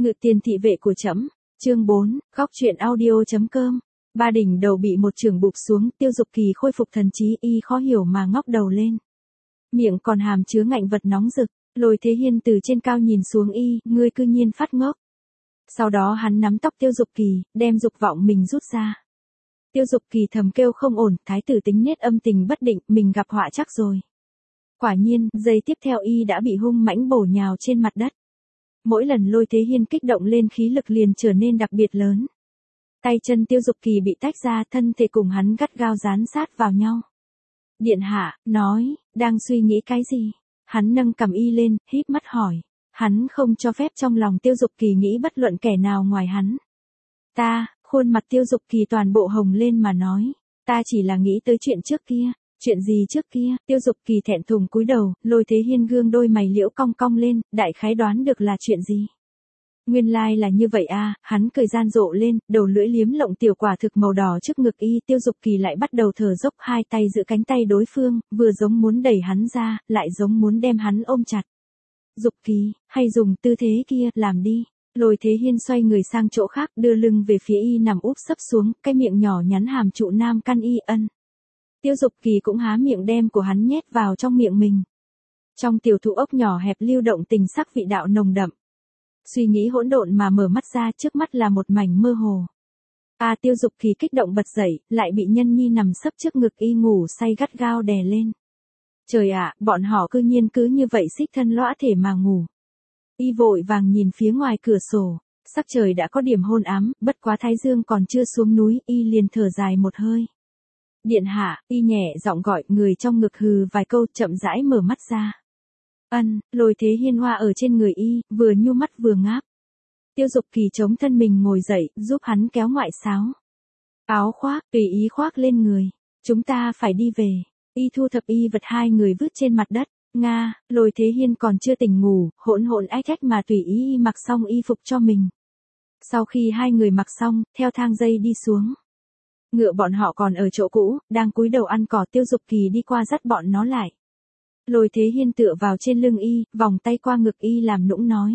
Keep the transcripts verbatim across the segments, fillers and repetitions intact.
Ngự tiền thị vệ của trẫm. Chương bốn, góc truyện audio.com. Ba đỉnh đầu bị một chưởng bụp xuống, Tiêu Dục Kỳ khôi phục thần trí, y khó hiểu mà ngóc đầu lên. Miệng còn hàm chứa ngạnh vật nóng rực, Lôi Thế Hiên từ trên cao nhìn xuống y, ngươi cư nhiên phát ngốc. Sau đó hắn nắm tóc Tiêu Dục Kỳ, đem dục vọng mình rút ra. Tiêu Dục Kỳ thầm kêu không ổn, thái tử tính nết âm tình bất định, mình gặp họa chắc rồi. Quả nhiên, giây tiếp theo y đã bị hung mãnh bổ nhào trên mặt đất. Mỗi lần Lôi Thế Hiên kích động lên khí lực liền trở nên đặc biệt lớn. Tay chân Tiêu Dục Kỳ bị tách ra, thân thể cùng hắn gắt gao dán sát vào nhau. Điện hạ, nói, đang suy nghĩ cái gì? Hắn nâng cằm y lên, híp mắt hỏi. Hắn không cho phép trong lòng Tiêu Dục Kỳ nghĩ bất luận kẻ nào ngoài hắn. Ta, khuôn mặt Tiêu Dục Kỳ toàn bộ hồng lên mà nói. Ta chỉ là nghĩ tới chuyện trước kia. Chuyện gì trước kia? Tiêu Dục Kỳ thẹn thùng cúi đầu, Lôi Thế Hiên gương đôi mày liễu cong cong lên, đại khái đoán được là chuyện gì. Nguyên lai là như vậy à, hắn cười gian rộ lên, đầu lưỡi liếm lộng tiểu quả thực màu đỏ trước ngực y, Tiêu Dục Kỳ lại bắt đầu thở dốc, hai tay giữ cánh tay đối phương, vừa giống muốn đẩy hắn ra, lại giống muốn đem hắn ôm chặt. Dục Kỳ, hay dùng tư thế kia, làm đi. Lôi Thế Hiên xoay người sang chỗ khác, đưa lưng về phía y nằm úp sấp xuống, cái miệng nhỏ nhắn hàm trụ nam căn y ân. Tiêu Dục Kỳ cũng há miệng đem của hắn nhét vào trong miệng mình. Trong tiểu thụ ốc nhỏ hẹp lưu động tình sắc vị đạo nồng đậm. Suy nghĩ hỗn độn mà mở mắt ra, trước mắt là một mảnh mơ hồ. À, Tiêu Dục Kỳ kích động bật dậy, lại bị Nhân Nhi nằm sấp trước ngực y ngủ say gắt gao đè lên. Trời ạ, bọn họ cư nhiên cứ như vậy xích thân lõa thể mà ngủ. Y vội vàng nhìn phía ngoài cửa sổ, sắc trời đã có điểm hôn ám, bất quá thái dương còn chưa xuống núi, y liền thở dài một hơi. Điện hạ, y nhẹ giọng gọi, người trong ngực hừ vài câu, chậm rãi mở mắt ra. Ân, Lôi Thế Hiên hoa ở trên người y, vừa nhu mắt vừa ngáp. Tiêu Dục Kỳ chống thân mình ngồi dậy, giúp hắn kéo ngoại sáo. Áo khoác, tùy ý khoác lên người. Chúng ta phải đi về. Y thu thập y vật hai người vứt trên mặt đất. Nga, Lôi Thế Hiên còn chưa tỉnh ngủ, hỗn hỗn ách ách mà tùy ý y mặc xong y phục cho mình. Sau khi hai người mặc xong, theo thang dây đi xuống. Ngựa bọn họ còn ở chỗ cũ, đang cúi đầu ăn cỏ, Tiêu Dục Kỳ đi qua dắt bọn nó lại. Lôi Thế Hiên tựa vào trên lưng y, vòng tay qua ngực y làm nũng nói.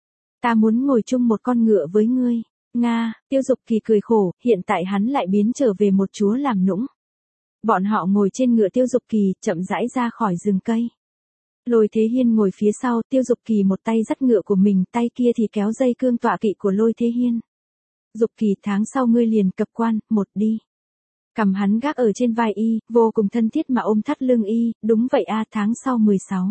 Ta muốn ngồi chung một con ngựa với ngươi. Nga, Tiêu Dục Kỳ cười khổ, hiện tại hắn lại biến trở về một chúa làm nũng. Bọn họ ngồi trên ngựa Tiêu Dục Kỳ, chậm rãi ra khỏi rừng cây. Lôi Thế Hiên ngồi phía sau, Tiêu Dục Kỳ một tay dắt ngựa của mình, tay kia thì kéo dây cương tọa kỵ của Lôi Thế Hiên. Dục Kỳ, tháng sau ngươi liền cập quan, một đi. Cầm hắn gác ở trên vai y, vô cùng thân thiết mà ôm thắt lưng y, đúng vậy a, tháng sau mười sáu.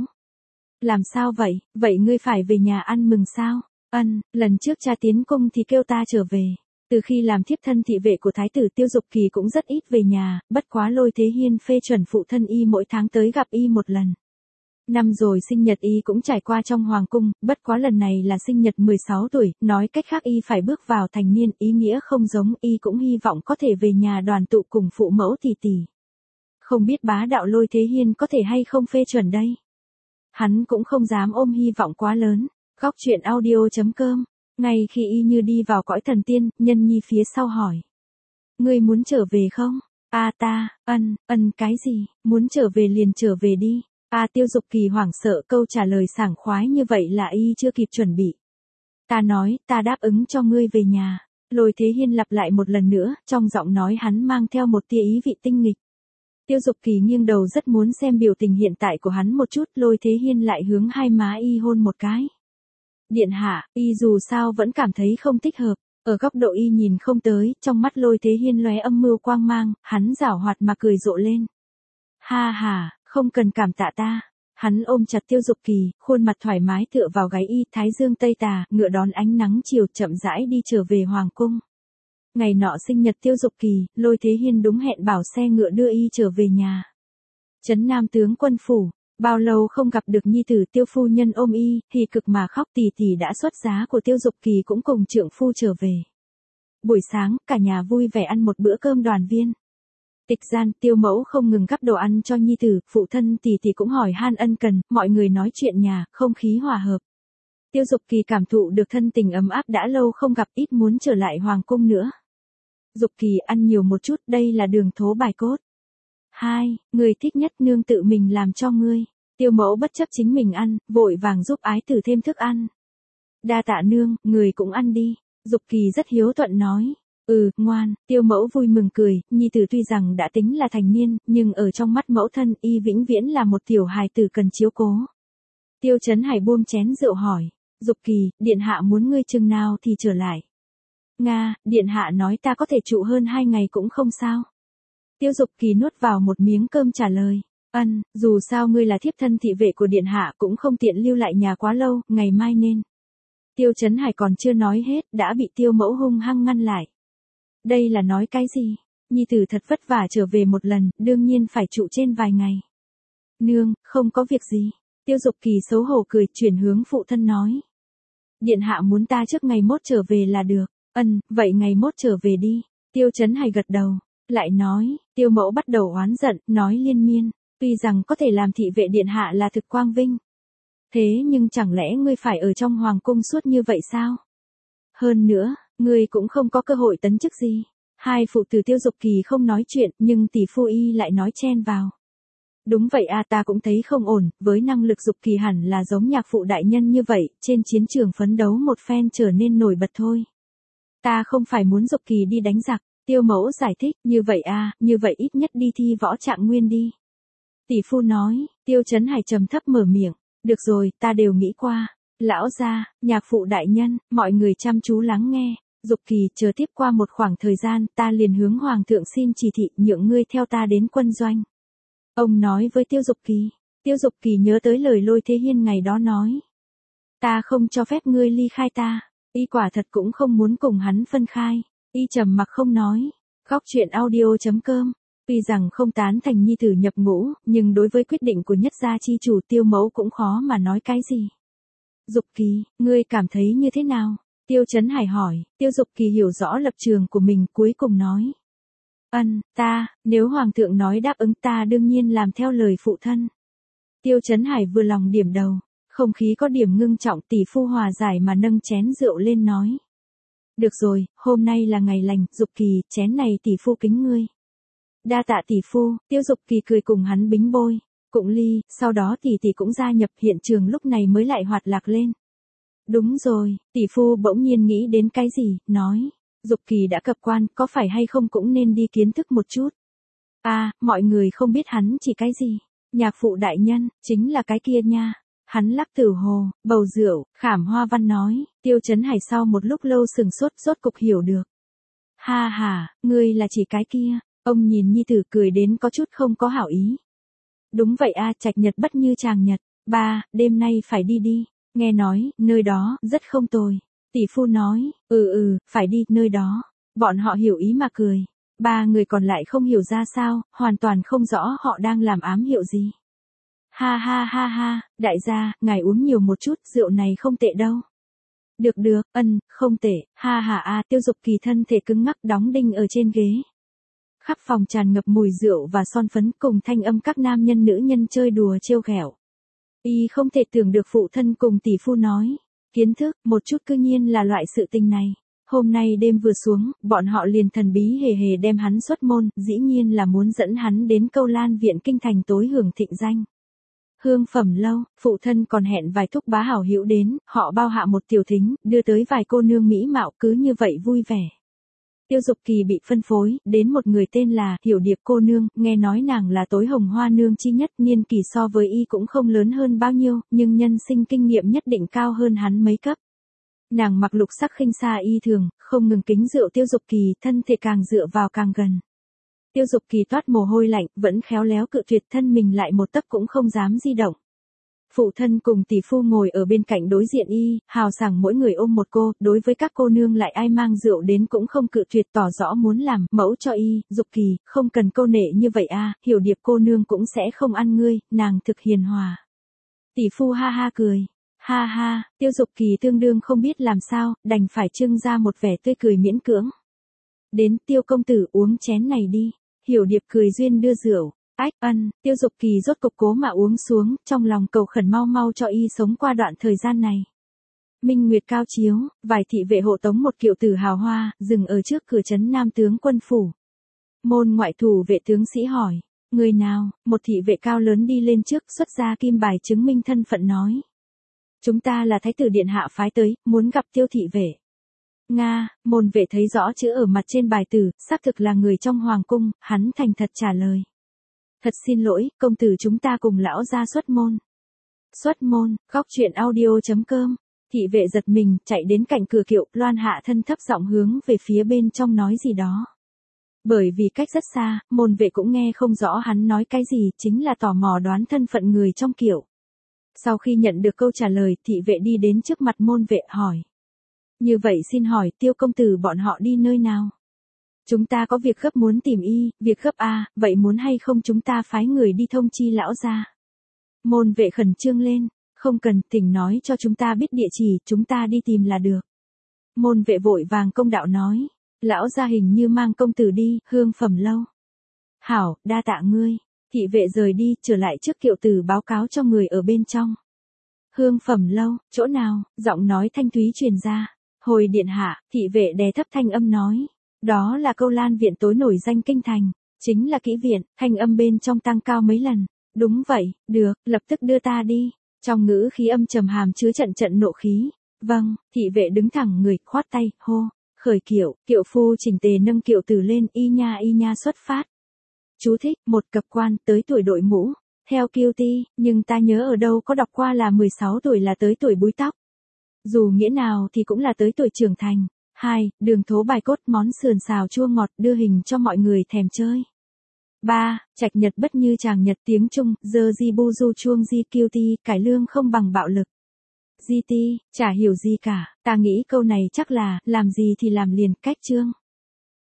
Làm sao vậy, vậy ngươi phải về nhà ăn mừng sao? Ân, lần trước cha tiến cung thì kêu ta trở về. Từ khi làm thiếp thân thị vệ của thái tử, Tiêu Dục Kỳ cũng rất ít về nhà, bất quá Lôi Thế Hiên phê chuẩn phụ thân y mỗi tháng tới gặp y một lần. Năm rồi sinh nhật y cũng trải qua trong hoàng cung, bất quá lần này là sinh nhật mười sáu tuổi, nói cách khác y phải bước vào thành niên, ý nghĩa không giống, y cũng hy vọng có thể về nhà đoàn tụ cùng phụ mẫu tỷ tỷ. Không biết bá đạo Lôi Thế Hiên có thể hay không phê chuẩn đây. Hắn cũng không dám ôm hy vọng quá lớn. Góc truyện audio.com. Ngay khi y như đi vào cõi thần tiên, Nhân Nhi phía sau hỏi. Ngươi muốn trở về không? À ta, ân, ân cái gì, muốn trở về liền trở về đi. À, Tiêu Dục Kỳ hoảng sợ, câu trả lời sảng khoái như vậy là y chưa kịp chuẩn bị. Ta nói, ta đáp ứng cho ngươi về nhà. Lôi Thế Hiên lặp lại một lần nữa, trong giọng nói hắn mang theo một tia ý vị tinh nghịch. Tiêu Dục Kỳ nghiêng đầu rất muốn xem biểu tình hiện tại của hắn một chút, Lôi Thế Hiên lại hướng hai má y hôn một cái. Điện hạ, y dù sao vẫn cảm thấy không thích hợp. Ở góc độ y nhìn không tới, trong mắt Lôi Thế Hiên lóe âm mưu quang mang, hắn giảo hoạt mà cười rộ lên. Ha ha. Không cần cảm tạ ta. Hắn ôm chặt Tiêu Dục Kỳ, khuôn mặt thoải mái tựa vào gáy y, thái dương tây tà, ngựa đón ánh nắng chiều, chậm rãi đi trở về hoàng cung. Ngày nọ sinh nhật Tiêu Dục Kỳ, Lôi Thế Hiên đúng hẹn bảo xe ngựa đưa y trở về nhà. Trấn Nam tướng quân phủ, bao lâu không gặp được nhi tử, Tiêu phu nhân ôm y, hỉ cực mà khóc, tỷ tỷ đã xuất giá của Tiêu Dục Kỳ cũng cùng trượng phu trở về. Buổi sáng, cả nhà vui vẻ ăn một bữa cơm đoàn viên. Tịch gian, Tiêu mẫu không ngừng gắp đồ ăn cho nhi tử, phụ thân tỷ tỷ cũng hỏi han ân cần, mọi người nói chuyện nhà, không khí hòa hợp. Tiêu Dục Kỳ cảm thụ được thân tình ấm áp đã lâu không gặp, ít muốn trở lại hoàng cung nữa. Dục Kỳ, ăn nhiều một chút, đây là đường thố bài cốt. Hai, người thích nhất nương tự mình làm cho ngươi. Tiêu mẫu bất chấp chính mình ăn, vội vàng giúp ái tử thêm thức ăn. Đa tạ nương, người cũng ăn đi. Dục Kỳ rất hiếu thuận nói. Ừ, ngoan, Tiêu mẫu vui mừng cười, nhi tử tuy rằng đã tính là thành niên, nhưng ở trong mắt mẫu thân y vĩnh viễn là một tiểu hài tử cần chiếu cố. Tiêu Chấn Hải buông chén rượu hỏi. Dục Kỳ, điện hạ muốn ngươi chừng nào thì trở lại. Nga, điện hạ nói ta có thể trụ hơn hai ngày cũng không sao. Tiêu Dục Kỳ nuốt vào một miếng cơm trả lời. Ân, dù sao ngươi là thiếp thân thị vệ của điện hạ cũng không tiện lưu lại nhà quá lâu, ngày mai nên. Tiêu Chấn Hải còn chưa nói hết, đã bị Tiêu mẫu hung hăng ngăn lại. Đây là nói cái gì? Nhi tử thật vất vả trở về một lần, đương nhiên phải trụ trên vài ngày. Nương, không có việc gì. Tiêu Dục Kỳ xấu hổ cười, chuyển hướng phụ thân nói. Điện hạ muốn ta trước ngày mốt trở về là được. Ân, vậy ngày mốt trở về đi. Tiêu Chấn Hải gật đầu, lại nói, Tiêu mẫu bắt đầu oán giận, nói liên miên, tuy rằng có thể làm thị vệ điện hạ là thực quang vinh. Thế nhưng chẳng lẽ ngươi phải ở trong hoàng cung suốt như vậy sao? Hơn nữa, ngươi cũng không có cơ hội tấn chức gì. Hai phụ tử Tiêu Dục Kỳ không nói chuyện, nhưng tỷ phu y lại nói chen vào. Đúng vậy a, ta cũng thấy không ổn, với năng lực Dục Kỳ hẳn là giống nhạc phụ đại nhân như vậy, trên chiến trường phấn đấu một phen trở nên nổi bật thôi. Ta không phải muốn Dục Kỳ đi đánh giặc. Tiêu mẫu giải thích, như vậy a, như vậy ít nhất đi thi võ trạng nguyên đi. Tỷ phu nói. Tiêu Chấn Hải trầm thấp mở miệng. Được rồi, ta đều nghĩ qua. Lão gia, nhạc phụ đại nhân, mọi người chăm chú lắng nghe. Dục Kỳ, chờ tiếp qua một khoảng thời gian, ta liền hướng hoàng thượng xin chỉ thị, nhượng ngươi theo ta đến quân doanh. Ông nói với Tiêu Dục Kỳ. Tiêu Dục Kỳ nhớ tới lời Lôi Thế Hiên ngày đó nói. Ta không cho phép ngươi ly khai ta. Y quả thật cũng không muốn cùng hắn phân khai. Y trầm mặc không nói. Góc truyện audio chấm com. Tuy rằng không tán thành nhi tử nhập ngũ, nhưng đối với quyết định của nhất gia chi chủ Tiêu mẫu cũng khó mà nói cái gì. Dục Kỳ, ngươi cảm thấy như thế nào? Tiêu Chấn Hải hỏi. Tiêu Dục Kỳ hiểu rõ lập trường của mình, cuối cùng nói. Ân, ta, nếu hoàng thượng nói đáp ứng ta đương nhiên làm theo lời phụ thân. Tiêu Chấn Hải vừa lòng điểm đầu. Không khí có điểm ngưng trọng, tỷ phu hòa giải mà nâng chén rượu lên nói. Được rồi, hôm nay là ngày lành, Dục Kỳ, chén này tỷ phu kính ngươi. Đa tạ tỷ phu. Tiêu Dục Kỳ cười cùng hắn bính bôi, cụng ly, sau đó tỷ tỷ cũng gia nhập, hiện trường lúc này mới lại hoạt lạc lên. Đúng rồi, tỷ phu bỗng nhiên nghĩ đến cái gì, nói, Dục Kỳ đã cập quan, có phải hay không cũng nên đi kiến thức một chút. À, mọi người không biết hắn chỉ cái gì. Nhạc phụ đại nhân, chính là cái kia nha. Hắn lắc tử hồ, bầu rượu, Khảm Hoa Văn nói. Tiêu Chấn Hải sau một lúc lâu sừng sốt, rốt cục hiểu được. Ha ha, ngươi là chỉ cái kia. Ông nhìn nhi tử cười đến có chút không có hảo ý. Đúng vậy a, trạch nhật bất như chàng nhật. Ba, đêm nay phải đi đi. Nghe nói, nơi đó, rất không tồi. Tỷ phu nói, ừ ừ, phải đi, nơi đó. Bọn họ hiểu ý mà cười. Ba người còn lại không hiểu ra sao, hoàn toàn không rõ họ đang làm ám hiệu gì. Ha ha ha ha, đại gia, ngài uống nhiều một chút, rượu này không tệ đâu. Được được, ân, không tệ, ha ha a, Tiêu Dục Kỳ thân thể cứng ngắc đóng đinh ở trên ghế. Khắp phòng tràn ngập mùi rượu và son phấn cùng thanh âm các nam nhân nữ nhân chơi đùa trêu ghẹo. Y không thể tưởng được phụ thân cùng tỷ phu nói. Kiến thức, một chút cư nhiên là loại sự tình này. Hôm nay đêm vừa xuống, bọn họ liền thần bí hề hề đem hắn xuất môn, dĩ nhiên là muốn dẫn hắn đến Câu Lan viện kinh thành tối hưởng thịnh danh. Hương phẩm lâu, phụ thân còn hẹn vài thúc bá hảo hữu đến, họ bao hạ một tiểu thính, đưa tới vài cô nương mỹ mạo, cứ như vậy vui vẻ. Tiêu Dục Kỳ bị phân phối, đến một người tên là Hiểu Điệp cô nương, nghe nói nàng là tối hồng hoa nương chi nhất, niên kỳ so với y cũng không lớn hơn bao nhiêu, nhưng nhân sinh kinh nghiệm nhất định cao hơn hắn mấy cấp. Nàng mặc lục sắc khinh xa y thường, không ngừng kính rượu Tiêu Dục Kỳ, thân thể càng dựa vào càng gần. Tiêu Dục Kỳ toát mồ hôi lạnh, vẫn khéo léo cự tuyệt, thân mình lại một tấc cũng không dám di động. Phụ thân cùng tỷ phu ngồi ở bên cạnh đối diện y, hào sảng mỗi người ôm một cô, đối với các cô nương lại ai mang rượu đến cũng không cự tuyệt, tỏ rõ muốn làm mẫu cho y. Dục Kỳ, không cần câu nệ như vậy a, Hiểu Điệp cô nương cũng sẽ không ăn ngươi, nàng thực hiền hòa. Tỷ phu ha ha cười. Ha ha, Tiêu Dục Kỳ tương đương không biết làm sao, đành phải trưng ra một vẻ tươi cười miễn cưỡng. Đến, Tiêu công tử uống chén này đi. Hiểu Điệp cười duyên đưa rượu. Ách, ân, Tiêu Dục Kỳ rốt cục cố mà uống xuống, trong lòng cầu khẩn mau mau cho y sống qua đoạn thời gian này. Minh Nguyệt cao chiếu, vài thị vệ hộ tống một kiệu tử hào hoa, dừng ở trước cửa trấn Nam tướng quân phủ. Môn ngoại thủ vệ tướng sĩ hỏi, người nào? Một thị vệ cao lớn đi lên trước, xuất ra kim bài chứng minh thân phận nói. Chúng ta là thái tử điện hạ phái tới, muốn gặp Tiêu thị vệ. Nga, môn vệ thấy rõ chữ ở mặt trên bài tử, xác thực là người trong hoàng cung, hắn thành thật trả lời. Thật xin lỗi, công tử chúng ta cùng lão gia xuất môn. Xuất môn, góc truyện audio.com. Thị vệ giật mình, chạy đến cạnh cửa kiệu, loan hạ thân thấp giọng hướng về phía bên trong nói gì đó. Bởi vì cách rất xa, môn vệ cũng nghe không rõ hắn nói cái gì, chính là tò mò đoán thân phận người trong kiệu. Sau khi nhận được câu trả lời, thị vệ đi đến trước mặt môn vệ hỏi. Như vậy xin hỏi Tiêu công tử bọn họ đi nơi nào? Chúng ta có việc gấp muốn tìm y, việc gấp a, vậy muốn hay không chúng ta phái người đi thông chi lão gia? Môn vệ khẩn trương lên, không cần, thỉnh nói cho chúng ta biết địa chỉ, chúng ta đi tìm là được. Môn vệ vội vàng công đạo nói, lão gia hình như mang công tử đi, Hương Phẩm lâu. Hảo, đa tạ ngươi. Thị vệ rời đi, trở lại trước kiệu tử báo cáo cho người ở bên trong. Hương Phẩm lâu, chỗ nào? Giọng nói thanh thúy truyền ra. Hồi điện hạ, thị vệ đè thấp thanh âm nói. Đó là Câu Lan viện tối nổi danh kinh thành. Chính là kỹ viện, thanh âm bên trong tăng cao mấy lần. Đúng vậy, được, lập tức đưa ta đi. Trong ngữ khí âm trầm hàm chứa trận trận nộ khí. Vâng, thị vệ đứng thẳng người, khoát tay, hô. Khởi kiệu, kiệu phu chỉnh tề nâng kiệu tử lên, y nha y nha xuất phát. Chú thích, một cập quan, tới tuổi đội mũ. Theo kiêu ti, nhưng ta nhớ ở đâu có đọc qua là mười sáu tuổi là tới tuổi búi tóc. Dù nghĩa nào thì cũng là tới tuổi trưởng thành. Hai, đường thố bài cốt món sườn xào chua ngọt đưa hình cho mọi người thèm chơi. Ba, trạch nhật bất như chàng nhật tiếng Trung, dơ di bu du chuông di kiêu ti, cải lương không bằng bạo lực. Di ti, chả hiểu gì cả, ta nghĩ câu này chắc là, làm gì thì làm liền, cách chương.